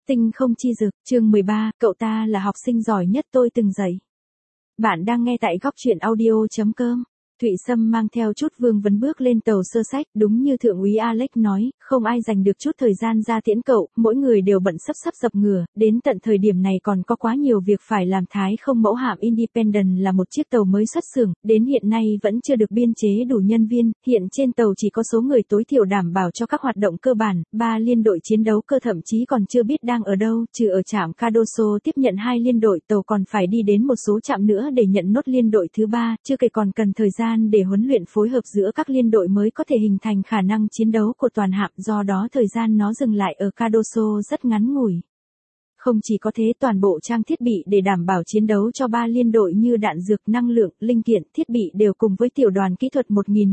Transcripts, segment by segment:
Tinh không chi dực, chương 13, cậu ta là học sinh giỏi nhất tôi từng dạy. Bạn đang nghe tại góc truyện audio.com. Thụy Sâm mang theo chút vương vấn bước lên tàu sơ sách, đúng như thượng úy Alex nói, không ai dành được chút thời gian ra tiễn cậu, mỗi người đều bận sắp dập ngửa, đến tận thời điểm này còn có quá nhiều việc phải làm. Thái không mẫu hạm Independent là một chiếc tàu mới xuất xưởng, đến hiện nay vẫn chưa được biên chế đủ nhân viên, hiện trên tàu chỉ có số người tối thiểu đảm bảo cho các hoạt động cơ bản, 3 liên đội chiến đấu cơ thậm chí còn chưa biết đang ở đâu, trừ ở trạm Cardoso tiếp nhận 2 liên đội, tàu còn phải đi đến một số trạm nữa để nhận nốt liên đội thứ 3, chưa kể còn cần thời gian để huấn luyện phối hợp giữa các liên đội mới có thể hình thành khả năng chiến đấu của toàn hạm, do đó thời gian nó dừng lại ở Cardoso rất ngắn ngủi. Không chỉ có thế, toàn bộ trang thiết bị để đảm bảo chiến đấu cho 3 liên đội như đạn dược, năng lượng, linh kiện, thiết bị đều cùng với tiểu đoàn kỹ thuật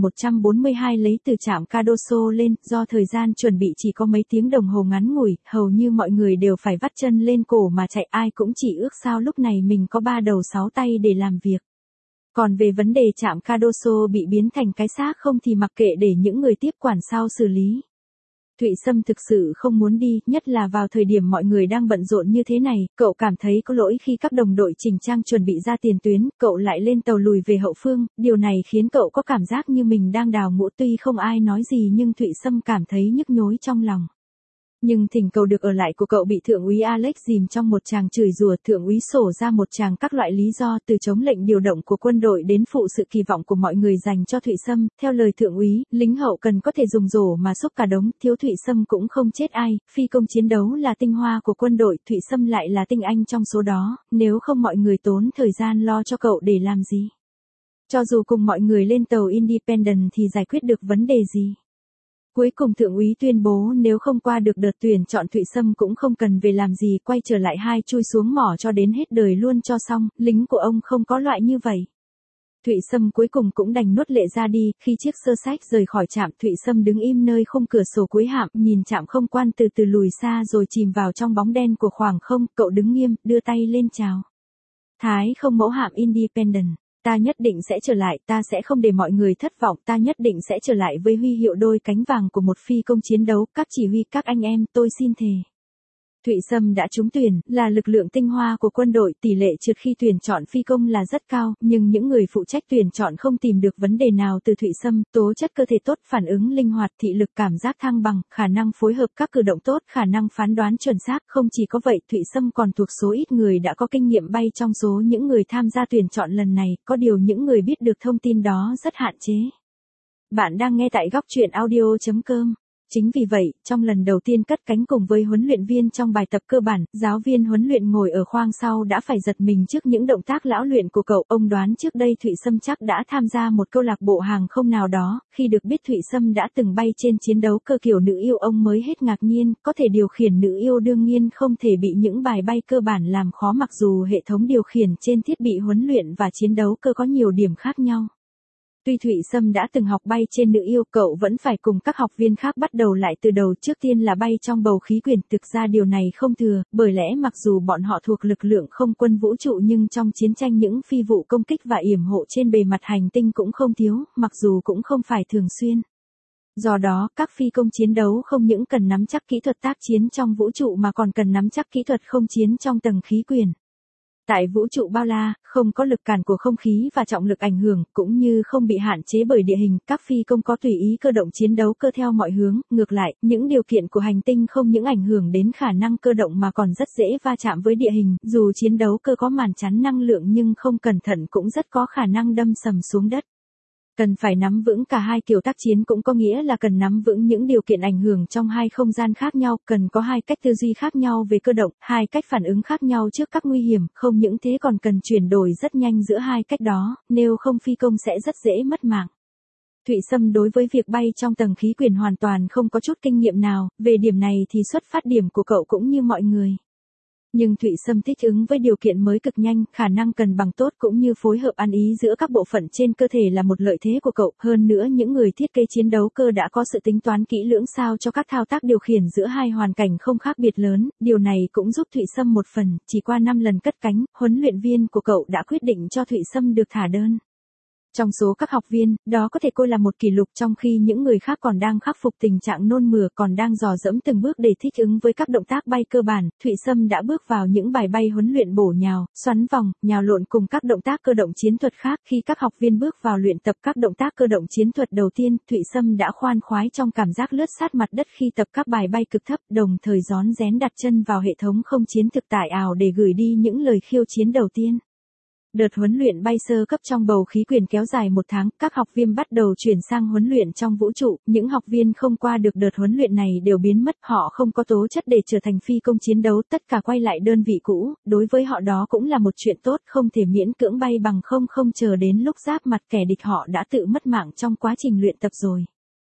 1142 lấy từ trạm Cardoso lên, do thời gian chuẩn bị chỉ có mấy tiếng đồng hồ ngắn ngủi, hầu như mọi người đều phải vắt chân lên cổ mà chạy, ai cũng chỉ ước sao lúc này mình có 3 đầu 6 tay để làm việc. Còn về vấn đề trạm Cardoso bị biến thành cái xác không thì mặc kệ để những người tiếp quản sau xử lý. Thụy Sâm thực sự không muốn đi, nhất là vào thời điểm mọi người đang bận rộn như thế này, cậu cảm thấy có lỗi khi các đồng đội chỉnh trang chuẩn bị ra tiền tuyến, cậu lại lên tàu lùi về hậu phương, điều này khiến cậu có cảm giác như mình đang đào ngũ, tuy không ai nói gì nhưng Thụy Sâm cảm thấy nhức nhối trong lòng. Nhưng thỉnh cầu được ở lại của cậu bị thượng úy Alex dìm trong một tràng chửi rủa, thượng úy sổ ra một tràng các loại lý do, từ chống lệnh điều động của quân đội đến phụ sự kỳ vọng của mọi người dành cho Thụy Sâm, theo lời thượng úy, lính hậu cần có thể dùng rổ mà xúc cả đống, thiếu Thụy Sâm cũng không chết ai, phi công chiến đấu là tinh hoa của quân đội, Thụy Sâm lại là tinh anh trong số đó, nếu không mọi người tốn thời gian lo cho cậu để làm gì? Cho dù cùng mọi người lên tàu Independent thì giải quyết được vấn đề gì? Cuối cùng thượng úy tuyên bố nếu không qua được đợt tuyển chọn Thụy Sâm cũng không cần về làm gì, quay trở lại hai chui xuống mỏ cho đến hết đời luôn cho xong, lính của ông không có loại như vậy. Thụy Sâm cuối cùng cũng đành nuốt lệ ra đi, khi chiếc sơ sách rời khỏi trạm, Thụy Sâm đứng im nơi khung cửa sổ cuối hạm, nhìn trạm không quan từ từ lùi xa rồi chìm vào trong bóng đen của khoảng không, cậu đứng nghiêm, đưa tay lên chào. Thái không mẫu hạm Independent. Ta nhất định sẽ trở lại, ta sẽ không để mọi người thất vọng, ta nhất định sẽ trở lại với huy hiệu đôi cánh vàng của một phi công chiến đấu, các chỉ huy, các anh em, tôi xin thề. Thụy Sâm đã trúng tuyển, là lực lượng tinh hoa của quân đội, tỷ lệ trượt khi tuyển chọn phi công là rất cao, nhưng những người phụ trách tuyển chọn không tìm được vấn đề nào từ Thụy Sâm, tố chất cơ thể tốt, phản ứng linh hoạt, thị lực cảm giác thăng bằng, khả năng phối hợp các cử động tốt, khả năng phán đoán chuẩn xác, không chỉ có vậy, Thụy Sâm còn thuộc số ít người đã có kinh nghiệm bay trong số những người tham gia tuyển chọn lần này, có điều những người biết được thông tin đó rất hạn chế. Bạn đang nghe tại góc truyện audio.com. Chính vì vậy, trong lần đầu tiên cất cánh cùng với huấn luyện viên trong bài tập cơ bản, giáo viên huấn luyện ngồi ở khoang sau đã phải giật mình trước những động tác lão luyện của cậu. Ông đoán trước đây Thụy Sâm chắc đã tham gia một câu lạc bộ hàng không nào đó, khi được biết Thụy Sâm đã từng bay trên chiến đấu cơ kiểu nữ yêu ông mới hết ngạc nhiên, có thể điều khiển nữ yêu đương nhiên không thể bị những bài bay cơ bản làm khó mặc dù hệ thống điều khiển trên thiết bị huấn luyện và chiến đấu cơ có nhiều điểm khác nhau. Tuy Thụy Sâm đã từng học bay trên nữ yêu, cậu vẫn phải cùng các học viên khác bắt đầu lại từ đầu, trước tiên là bay trong bầu khí quyển, thực ra điều này không thừa, bởi lẽ mặc dù bọn họ thuộc lực lượng không quân vũ trụ nhưng trong chiến tranh những phi vụ công kích và yểm hộ trên bề mặt hành tinh cũng không thiếu, mặc dù cũng không phải thường xuyên. Do đó, các phi công chiến đấu không những cần nắm chắc kỹ thuật tác chiến trong vũ trụ mà còn cần nắm chắc kỹ thuật không chiến trong tầng khí quyển. Tại vũ trụ bao la, không có lực cản của không khí và trọng lực ảnh hưởng, cũng như không bị hạn chế bởi địa hình, các phi công có tùy ý cơ động chiến đấu cơ theo mọi hướng, ngược lại, những điều kiện của hành tinh không những ảnh hưởng đến khả năng cơ động mà còn rất dễ va chạm với địa hình, dù chiến đấu cơ có màn chắn năng lượng nhưng không cẩn thận cũng rất có khả năng đâm sầm xuống đất. Cần phải nắm vững cả hai kiểu tác chiến cũng có nghĩa là cần nắm vững những điều kiện ảnh hưởng trong hai không gian khác nhau, cần có hai cách tư duy khác nhau về cơ động, hai cách phản ứng khác nhau trước các nguy hiểm, không những thế còn cần chuyển đổi rất nhanh giữa hai cách đó, nếu không phi công sẽ rất dễ mất mạng. Thụy Sâm đối với việc bay trong tầng khí quyển hoàn toàn không có chút kinh nghiệm nào, về điểm này thì xuất phát điểm của cậu cũng như mọi người. Nhưng Thụy Sâm thích ứng với điều kiện mới cực nhanh, khả năng cân bằng tốt cũng như phối hợp ăn ý giữa các bộ phận trên cơ thể là một lợi thế của cậu. Hơn nữa những người thiết kế chiến đấu cơ đã có sự tính toán kỹ lưỡng sao cho các thao tác điều khiển giữa hai hoàn cảnh không khác biệt lớn, điều này cũng giúp Thụy Sâm một phần, chỉ qua 5 lần cất cánh, huấn luyện viên của cậu đã quyết định cho Thụy Sâm được thả đơn. Trong số các học viên, đó có thể coi là một kỷ lục trong khi những người khác còn đang khắc phục tình trạng nôn mửa còn đang dò dẫm từng bước để thích ứng với các động tác bay cơ bản. Thụy Sâm đã bước vào những bài bay huấn luyện bổ nhào, xoắn vòng, nhào lộn cùng các động tác cơ động chiến thuật khác. Khi các học viên bước vào luyện tập các động tác cơ động chiến thuật đầu tiên, Thụy Sâm đã khoan khoái trong cảm giác lướt sát mặt đất khi tập các bài bay cực thấp, đồng thời rón rén đặt chân vào hệ thống không chiến thực tại ảo để gửi đi những lời khiêu chiến đầu tiên. Đợt huấn luyện bay sơ cấp trong bầu khí quyển kéo dài 1 tháng, các học viên bắt đầu chuyển sang huấn luyện trong vũ trụ. Những học viên không qua được đợt huấn luyện này đều biến mất, họ không có tố chất để trở thành phi công chiến đấu, tất cả quay lại đơn vị cũ. Đối với họ đó cũng là một chuyện tốt, không thể miễn cưỡng bay bằng không chờ đến lúc giáp mặt kẻ địch họ đã tự mất mạng trong quá trình luyện tập rồi.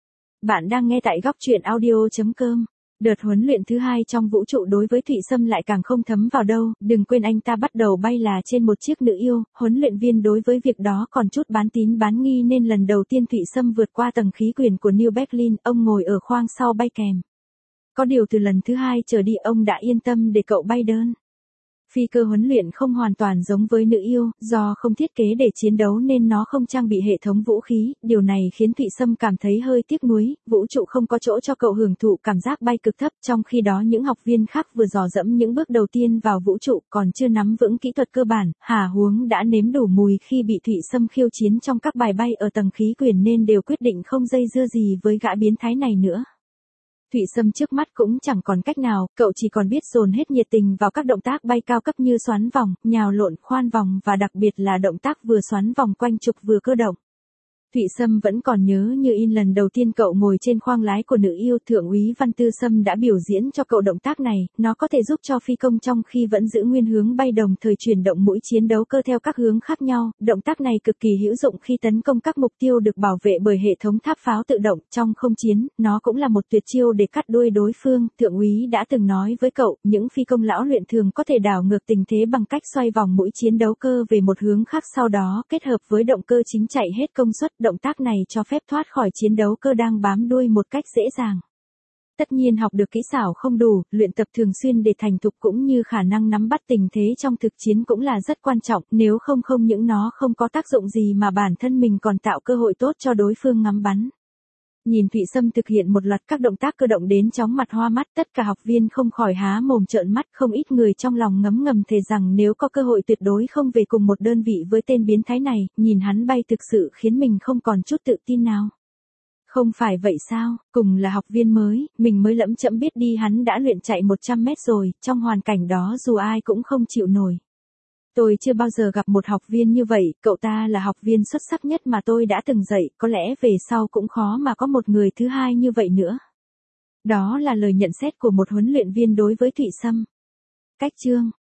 Bạn đang nghe tại góc truyện audio.com. Đợt huấn luyện thứ 2 trong vũ trụ đối với Thụy Sâm lại càng không thấm vào đâu, đừng quên anh ta bắt đầu bay là trên một chiếc nữ yêu, huấn luyện viên đối với việc đó còn chút bán tín bán nghi nên lần đầu tiên Thụy Sâm vượt qua tầng khí quyển của New Berlin, ông ngồi ở khoang sau bay kèm. Có điều từ lần thứ 2 trở đi ông đã yên tâm để cậu bay đơn. Phi cơ huấn luyện không hoàn toàn giống với nữ yêu, do không thiết kế để chiến đấu nên nó không trang bị hệ thống vũ khí, điều này khiến Thụy Sâm cảm thấy hơi tiếc nuối, vũ trụ không có chỗ cho cậu hưởng thụ cảm giác bay cực thấp, trong khi đó những học viên khác vừa dò dẫm những bước đầu tiên vào vũ trụ còn chưa nắm vững kỹ thuật cơ bản, hả huống đã nếm đủ mùi khi bị Thụy Sâm khiêu chiến trong các bài bay ở tầng khí quyển nên đều quyết định không dây dưa gì với gã biến thái này nữa. Thụy Sâm trước mắt cũng chẳng còn cách nào, cậu chỉ còn biết dồn hết nhiệt tình vào các động tác bay cao cấp như xoắn vòng, nhào lộn, khoan vòng và đặc biệt là động tác vừa xoắn vòng quanh trục vừa cơ động. Thụy Sâm vẫn còn nhớ như in lần đầu tiên cậu ngồi trên khoang lái của nữ yêu, Thượng úy Văn Tư Sâm đã biểu diễn cho cậu động tác này, nó có thể giúp cho phi công trong khi vẫn giữ nguyên hướng bay đồng thời chuyển động mũi chiến đấu cơ theo các hướng khác nhau. Động tác này cực kỳ hữu dụng khi tấn công các mục tiêu được bảo vệ bởi hệ thống tháp pháo tự động. Trong không chiến, nó cũng là một tuyệt chiêu để cắt đuôi đối phương. Thượng úy đã từng nói với cậu, những phi công lão luyện thường có thể đảo ngược tình thế bằng cách xoay vòng mũi chiến đấu cơ về một hướng khác, sau đó kết hợp với động cơ chính chạy hết công suất. Động tác này cho phép thoát khỏi chiến đấu cơ đang bám đuôi một cách dễ dàng. Tất nhiên học được kỹ xảo không đủ, luyện tập thường xuyên để thành thục cũng như khả năng nắm bắt tình thế trong thực chiến cũng là rất quan trọng, nếu không những nó không có tác dụng gì mà bản thân mình còn tạo cơ hội tốt cho đối phương ngắm bắn. Nhìn Thụy Sâm thực hiện một loạt các động tác cơ động đến chóng mặt hoa mắt, tất cả học viên không khỏi há mồm trợn mắt, không ít người trong lòng ngấm ngầm thề rằng nếu có cơ hội tuyệt đối không về cùng một đơn vị với tên biến thái này, nhìn hắn bay thực sự khiến mình không còn chút tự tin nào. Không phải vậy sao, cùng là học viên mới, mình mới lẫm chẫm biết đi hắn đã luyện chạy 100 mét rồi, trong hoàn cảnh đó dù ai cũng không chịu nổi. Tôi chưa bao giờ gặp một học viên như vậy, cậu ta là học viên xuất sắc nhất mà tôi đã từng dạy, có lẽ về sau cũng khó mà có một người thứ hai như vậy nữa. Đó là lời nhận xét của một huấn luyện viên đối với Thụy Sâm. Cách chương